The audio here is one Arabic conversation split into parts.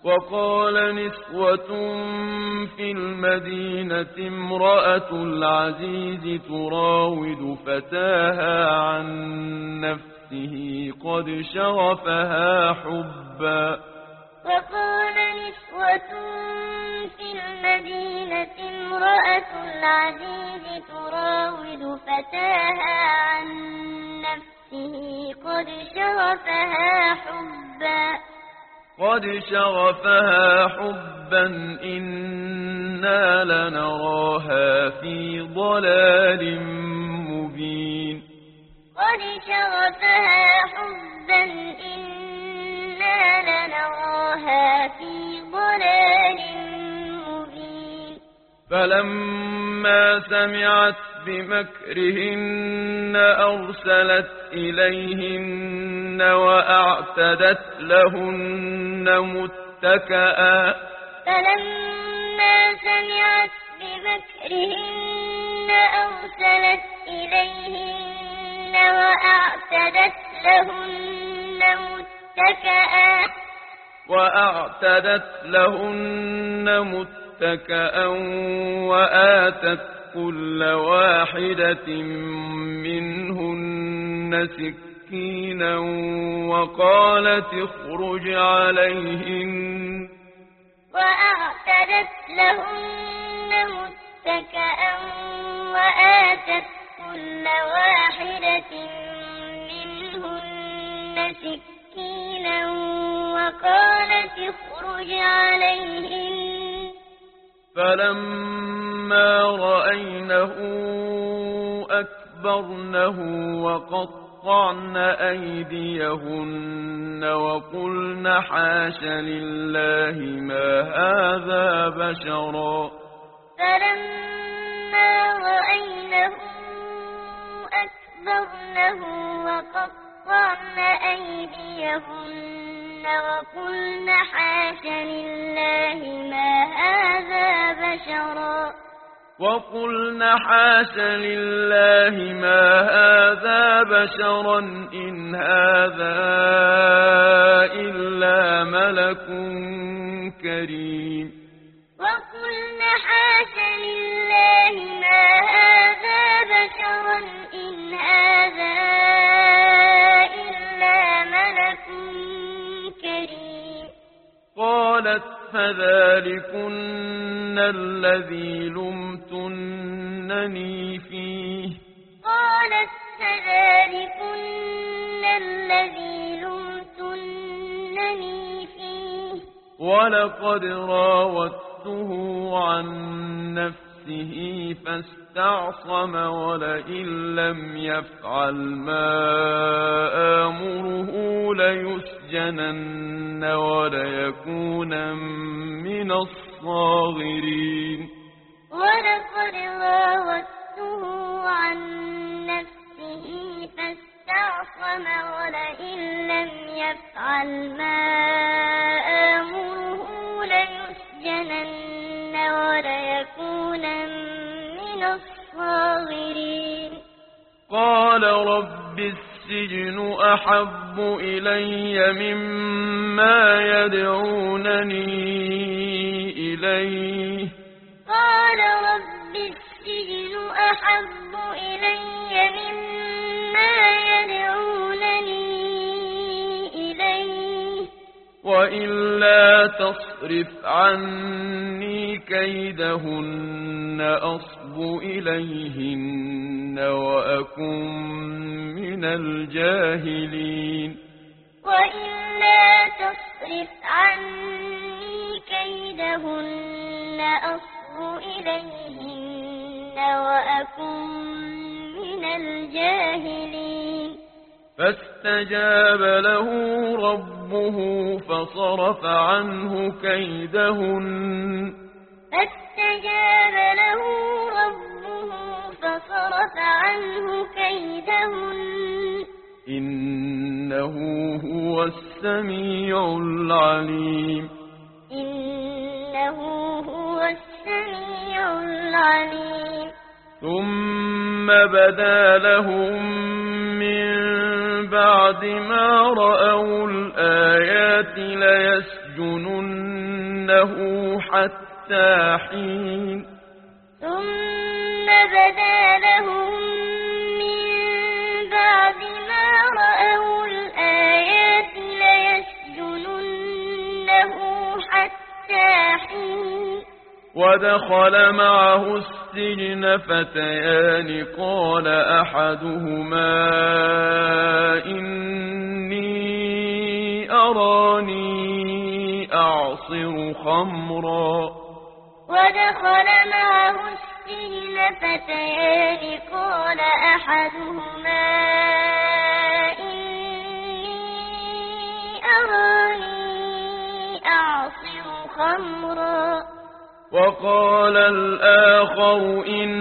وقال نسوة في المدينة امرأة العزيز تراود فتاها عن نفسه قد شغفها حبا. وقال نسوة في المدينة امرأة العزيز تراود فتاها عن نفسه قد شغفها حبا. قد شغفها حبا إنا لنراها في ضلال مبين. قد شغفها حبا إنا لنراها في ضلال مبين. فلما سمعت بمكرهن أرسلت إليهن وأعتدت لهن متكئا. فلما سمعت بمكرهن أرسلت إليهن وأعتدت لهن متكئا وآتت كل واحدة منهن سكينا وقالت اخرج عليهن. وأعتدت لهن متكئا وآتت كل واحدة منهن سكينا وقالت اخرج عليهن. فلما رأينه أكبرنه وقطعن أيديهن وقلن حاش لله ما هذا بشرا. فلما رأينه أكبرنه وقطعن أيديهن وقلن حاش لله ما هذا بشرا. إن هذا إلا ملك كريم. وقلن حاش لله ما هذا بشرا إن هذا إلا ملك كريم. قالت فذلكن الذي لمتنني فيه. قالت فذلكن الذي لمتنني فيه. ولقد راودته عن نفسه فاستعصم ولئن لم يفعل ما آمره ليسجنن وليكون من الصاغرين. ولقد راودته عن نفسه فاستعصم ولئن لم يفعل ما آمره ليسجنن وليكون من الصاغرين. قال رب السجن أحب إلي مما يدعونني إليه. قال رب السجن أحب إلي مما يدعونني إليه. وإلا تصرف عني كيدهن أصب إليهن وأكن من الجاهلين. وإلا تصرف عني كيدهن أصب إليهن وأكن من الجاهلين. فاستجاب له ربه فصرف عنه كيدهن. فاستجاب له ربه فصرف عنه كيدهن. إنه هو السميع العليم. إنه هو السميع العليم. ثم بدا لهم من بعد ما رأوا الآيات ليسجننه حتى حين ثم بدا لهم من بعد ما رأوا الآيات ليسجننه حتى حين ودخل معه السجن فتيان قال أحدهما إني أراني أعصر خمرا ودخل معه السجن فتيان قال أحدهما إني أراني أعصر خمرا وقال الآخر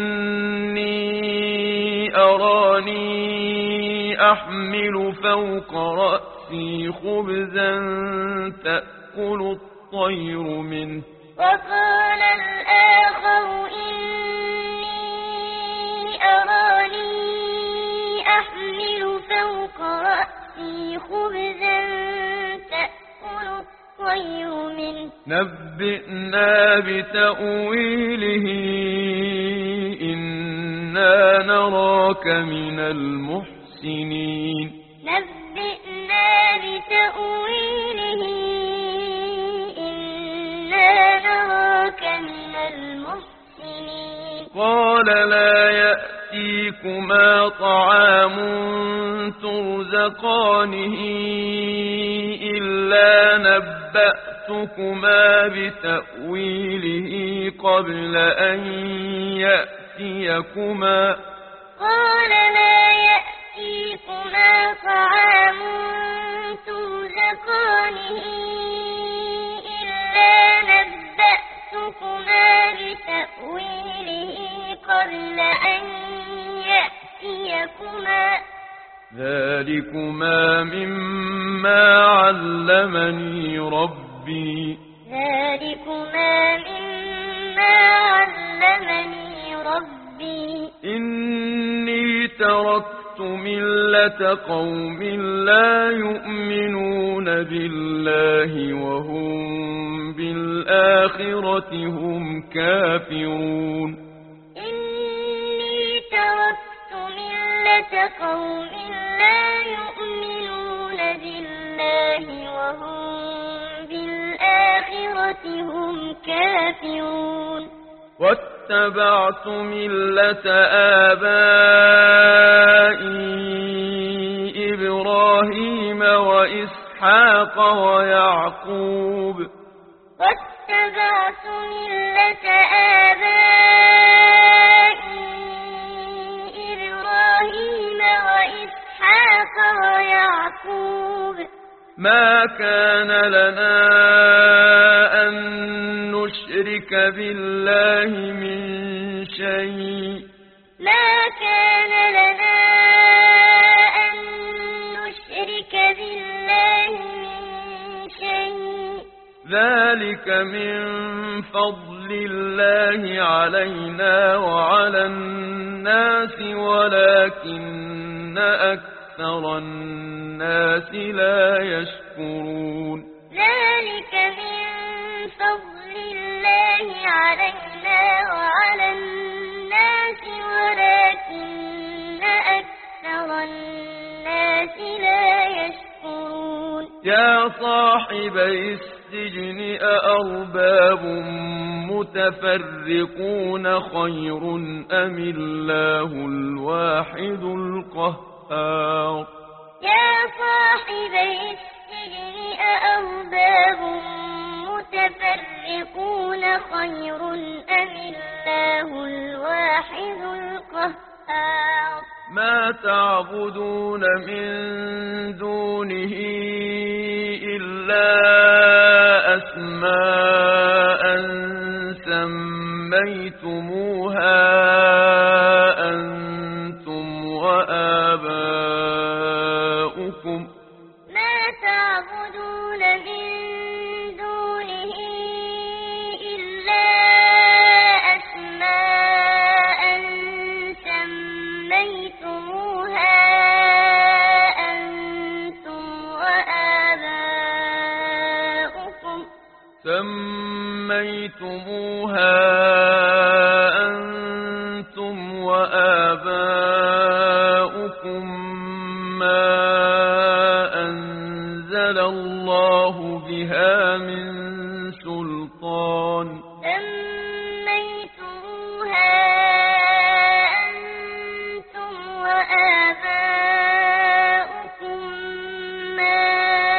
إني أراني أحمل فوق رأسي خبزا تأكل الطير منه وقال الآخر إني أراني أحمل فوق رأسي خبزا تأكل الطير منه نبئنا بتأويله إنا نراك من المحسنين نبئنا بتأويله إنا نراك من المحسنين قال لا يأتيكما طعام ترزقانه إلا نبأتكما بتأويله قبل أن يأتيكما قال لا يأتيكما طعام ترزقانه إلا نبأتكما بتأويله قبل أن يأتيكما ذلكما مما علمني ربي ذلكما مما علمني ربي إني تركت ملة قوم لا يؤمنون بالله وهم بالآخرة هم كافرون إني تركت ملة قوم لا يؤمنون بالله وهم بالآخرة هم كافرون واتبعت ملة آبائي إبراهيم وإسحاق ويعقوب واتبعت ملة آبائي إبراهيم وإسحاق ويعقوب ما كان لنا أن نشرك بالله من شيء ما كان لنا أن نشرك بالله من شيء ذلك من فضل الله علينا وعلى الناس ولكن أكثر الناس لا يشكرون ذلك من فضل الله علينا وعلى الناس ولكن أكثر الناس لا يشكرون يا صاحبي السجن أأرباب متفرقون خير أم الله الواحد القهار يا صاحبي السجن أأرباب متفرقون خير أم الله الواحد القهار ما تعبدون من دونه إلا أسماء سميتموها أنتم وآباؤكم ما تعبدون من دونه إلا أسماء سميتموها أنتم وآباؤكم سميتموها أنتم وآباؤكم ما أنزل الله بها من سلطان سميتموها أنتم وآباؤكم ما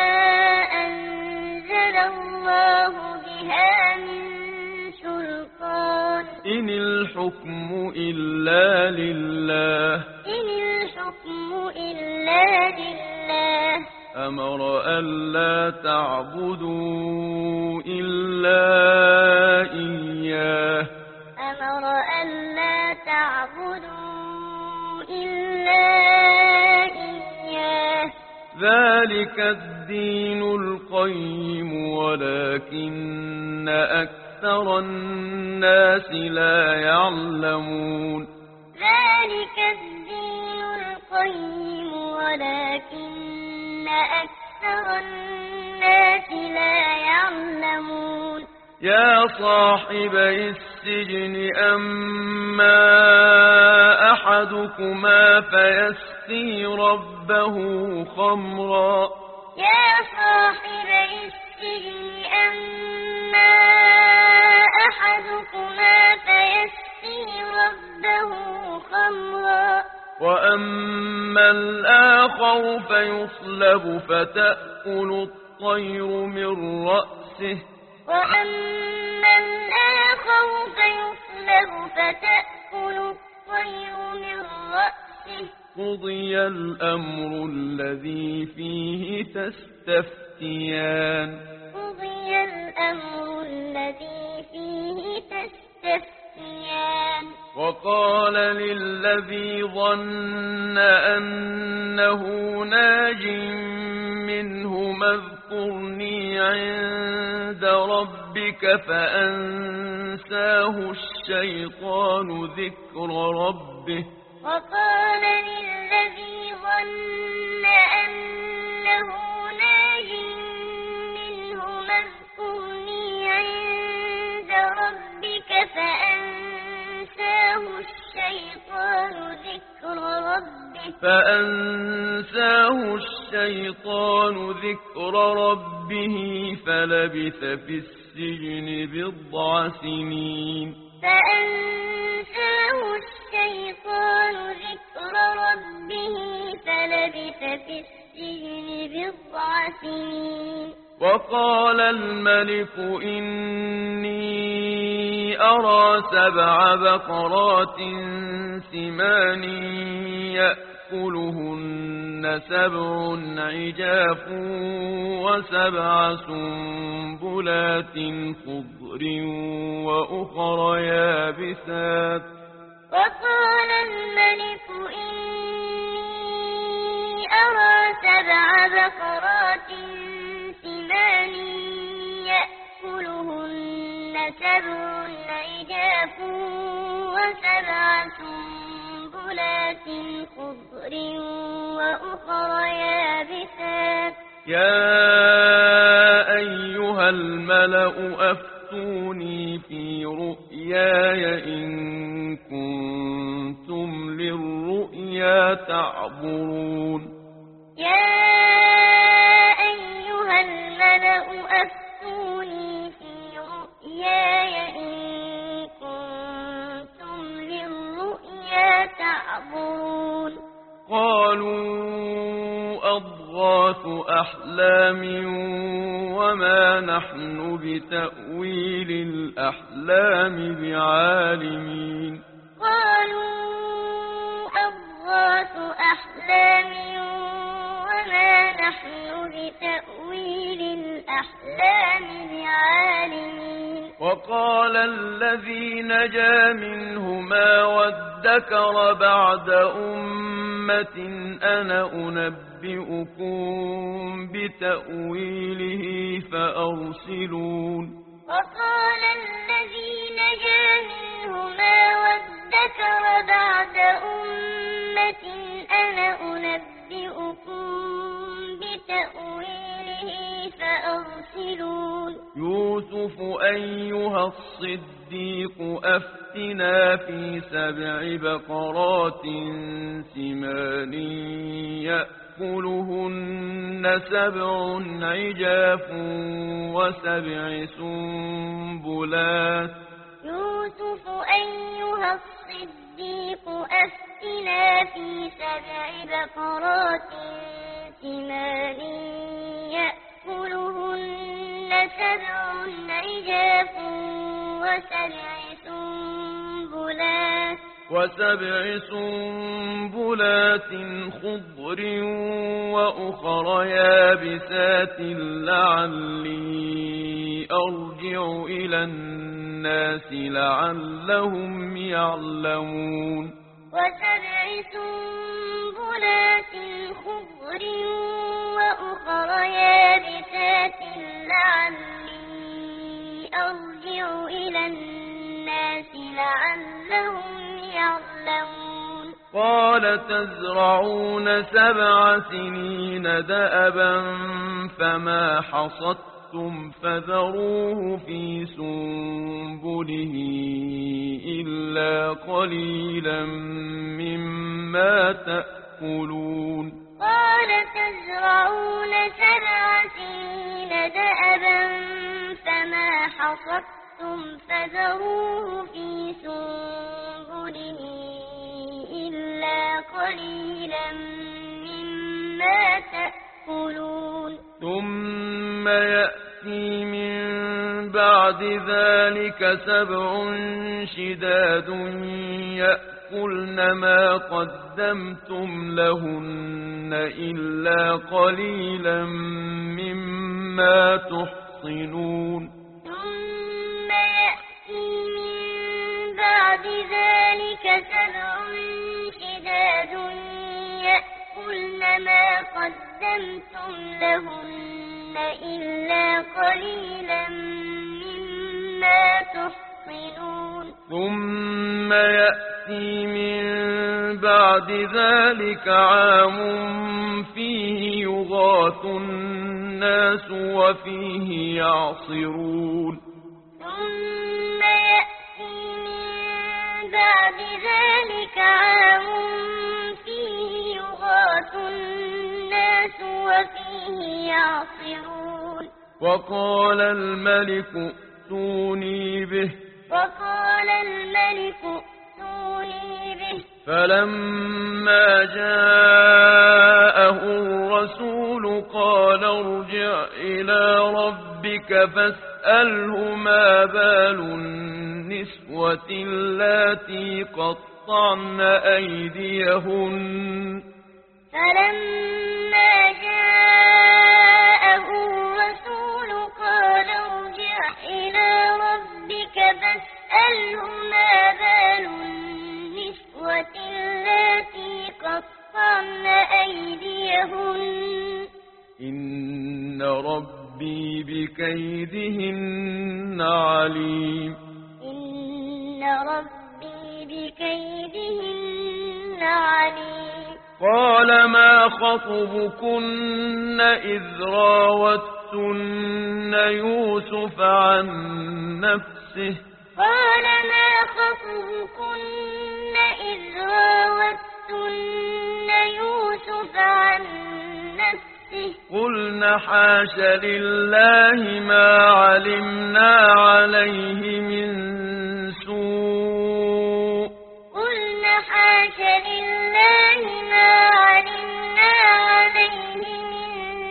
أنزل الله بها من سلطان إن الحكم إلا لله إن الحكم إلا لله أمر ألا تعبدوا إلا إياه أمر ألا تعبدوا إلا إياه ذلك الدين القيم ولكن أكثر الناس لا يعلمون ذلك الدين القيم ولكن أكثر الناس لا يعلمون يا صاحبي السجن أما أحدكما فيسقي ربه خمرا يا صاحبي السجن أما أحدكما فيسقي ربه خمرا وأما الآخر فيصلب فتأكل الطير من رأسه وأما الآخر فيصلب فتأكل الطير من رأسه قضي الأمر الذي فيه تستفتيان قضي الأمر الذي فيه تستفتيان وقال للذي ظن أنه ناج منهما اذكرني عند ربك فأنساه الشيطان ذكر ربه وقال للذي ظن أنه ناج منهما اذكرني عند ربك فأنساه الشيطان ذكر ربه فلبث في السجن بضع سنين فأنساه الشيطان ذكر ربه فلبث في السجن بضع سنين وقال الملك إني أرى 7 بقرات سمان يأكلهن 7 عجاف و7 سنبلات خضر وأخر يابسات وقال الملك إني أرى 7 بقرات سمان يأكلهن 7 عجاف و7 سنبلات خضر وأخر يابسات يا أيها الملأ أفتوني في رؤياي إن كنتم للرؤيا تعبرون يا أيها الملأ أفتوني في رؤياي إن كنتم للرؤيا تعبرون قالوا أضغاث أحلام وما نحن بتأويل الأحلام بعالمين قالوا أضغاث أحلام وما نحن بتأويل الأحلام بعالمين وقال الذي نجا منهما وادكر بعد أمة أنا أنبئكم بتأويله فأرسلون وقال الذي نجا منهما وادكر بعد أمة أنا أنبئكم بتأويله فأرسلون يوسف يوسف أيها الصديق أفتنا في 7 بقرات سمان يأكلهن 7 عجاف و7 سنبلات يوسف أيها الصديق أفتنا في 7 بقرات سمان يأكلهن 7 عجاف و7 سنبلات خضر وأخر يابسات لعلي أرجع إلى الناس لعلهم يعلمون و7 سنبلات خضر وأخر يابسات لعلي أرجع إلى الناس لعلهم يعلمون قال تزرعون 7 سنين دأبا فما حصدتم فذروه في سنبله إلا قليلا مما تأكلون قال تزرعون 7 سنين دأبا فما حصدتم فذروه في سنبله إلا قليلا مما تأكلون ثم يأتي من بعد ذلك 7 شداد يأكلن ما قدمتم لهن إلا قليلا مما تحصنون ثم يأتي من بعد ذلك 7 شداد يأكلن ما قدمتم لهن إلا قليلا مما تحصنون ثم يأتي من بعد ذلك عام فيه يغاث الناس وفيه يعصرون ثم يأتي من بعد ذلك عام فيه يغاث الناس وفيه يعصرون وقال الملك ائتوني به فلما جاءه الرسول قال ارجع إلى ربك فاسأله ما بال النسوة اللاتي قطعن أيديهن فلما جاءه الرسول قال ارجع إلى ربك فاسأله ما بال النسوة اللاتي قطعن أيديهن إن ربي بكيدهن عليم إن ربي بكيدهن عليم قال ما خطبكن إذ راوتن يوسف عن نفسه قال ما خطبكن إذ راوتن يوسف عن نفسه قلنا حاش لله ما علمنا عليه من سوء قلنا حاش لله ما علمنا عليه من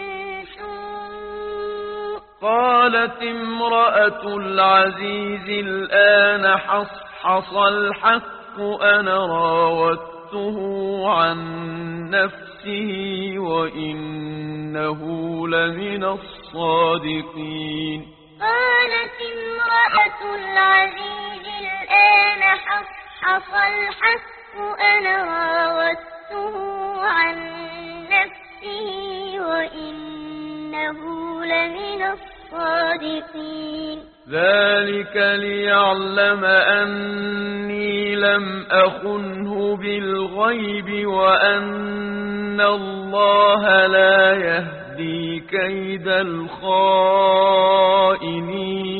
سوء قالت امرأة العزيز الآن حصحص الحق أنا راودته عن نفسه وإنه لمن الصادقين قالت امرأة العزيز الآن حصحص الحق أنا راودته عن نفسه وإنه لمن الصادقين ذلك ليعلم أني لم أخنه بالغيب وأن الله لا يهدي كيد الخائنين